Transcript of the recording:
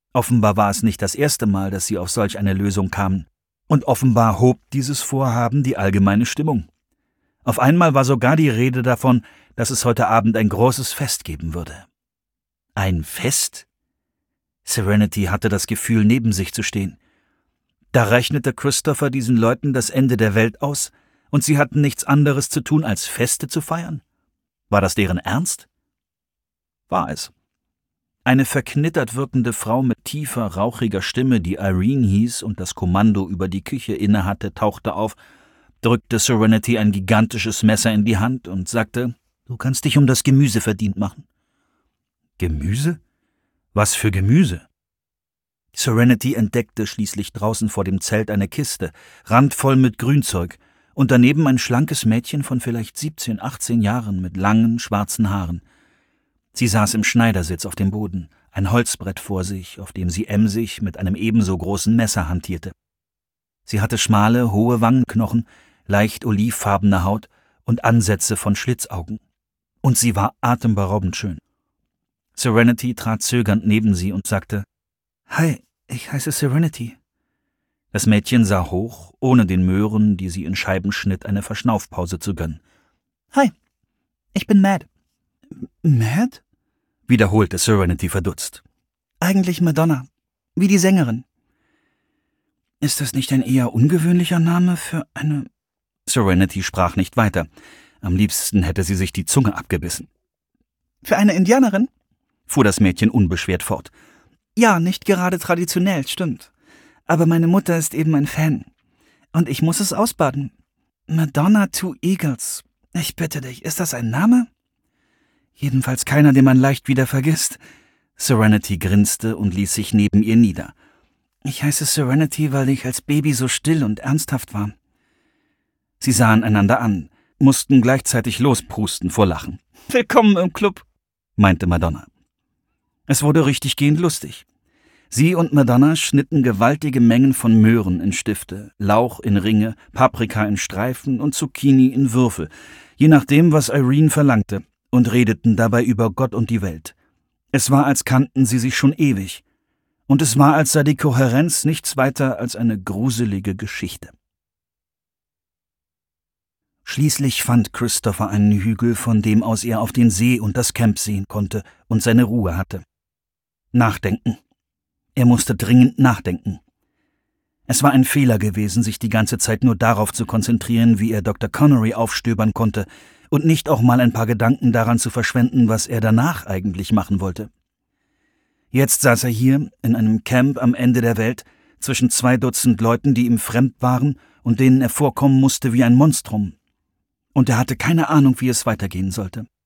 Offenbar war es nicht das erste Mal, dass sie auf solch eine Lösung kamen. Und offenbar hob dieses Vorhaben die allgemeine Stimmung. Auf einmal war sogar die Rede davon, dass es heute Abend ein großes Fest geben würde. Ein Fest? Serenity hatte das Gefühl, neben sich zu stehen. Da rechnete Christopher diesen Leuten das Ende der Welt aus, und sie hatten nichts anderes zu tun, als Feste zu feiern? War das deren Ernst? War es. Eine verknittert wirkende Frau mit tiefer, rauchiger Stimme, die Irene hieß und das Kommando über die Küche innehatte, tauchte auf, drückte Serenity ein gigantisches Messer in die Hand und sagte, »Du kannst dich um das Gemüse verdient machen.« »Gemüse? Was für Gemüse?« Serenity entdeckte schließlich draußen vor dem Zelt eine Kiste, randvoll mit Grünzeug, und daneben ein schlankes Mädchen von vielleicht 17, 18 Jahren mit langen, schwarzen Haaren. Sie saß im Schneidersitz auf dem Boden, ein Holzbrett vor sich, auf dem sie emsig mit einem ebenso großen Messer hantierte. Sie hatte schmale, hohe Wangenknochen, leicht olivfarbene Haut und Ansätze von Schlitzaugen. Und sie war atemberaubend schön. Serenity trat zögernd neben sie und sagte, »Hi, ich heiße Serenity.« Das Mädchen sah hoch, ohne den Möhren, die sie in Scheiben schnitt, eine Verschnaufpause zu gönnen. »Hi, ich bin Mad.« »Mad?« wiederholte Serenity verdutzt. »Eigentlich Madonna, wie die Sängerin.« »Ist das nicht ein eher ungewöhnlicher Name für eine...« Serenity sprach nicht weiter. Am liebsten hätte sie sich die Zunge abgebissen. »Für eine Indianerin?« fuhr das Mädchen unbeschwert fort. »Ja, nicht gerade traditionell, stimmt. Aber meine Mutter ist eben ein Fan. Und ich muss es ausbaden. Madonna Two Eagles. Ich bitte dich, ist das ein Name?« »Jedenfalls keiner, den man leicht wieder vergisst.« Serenity grinste und ließ sich neben ihr nieder. »Ich heiße Serenity, weil ich als Baby so still und ernsthaft war.« Sie sahen einander an, mussten gleichzeitig losprusten vor Lachen. »Willkommen im Club«, meinte Madonna. Es wurde richtiggehend lustig. Sie und Madonna schnitten gewaltige Mengen von Möhren in Stifte, Lauch in Ringe, Paprika in Streifen und Zucchini in Würfel, je nachdem, was Irene verlangte, und redeten dabei über Gott und die Welt. Es war, als kannten sie sich schon ewig. Und es war, als sei die Kohärenz nichts weiter als eine gruselige Geschichte. Schließlich fand Christopher einen Hügel, von dem aus er auf den See und das Camp sehen konnte und seine Ruhe hatte. Nachdenken. Er musste dringend nachdenken. Es war ein Fehler gewesen, sich die ganze Zeit nur darauf zu konzentrieren, wie er Dr. Connery aufstöbern konnte, und nicht auch mal ein paar Gedanken daran zu verschwenden, was er danach eigentlich machen wollte. Jetzt saß er hier, in einem Camp am Ende der Welt, zwischen 2 Dutzend Leuten, die ihm fremd waren und denen er vorkommen musste wie ein Monstrum. Und er hatte keine Ahnung, wie es weitergehen sollte.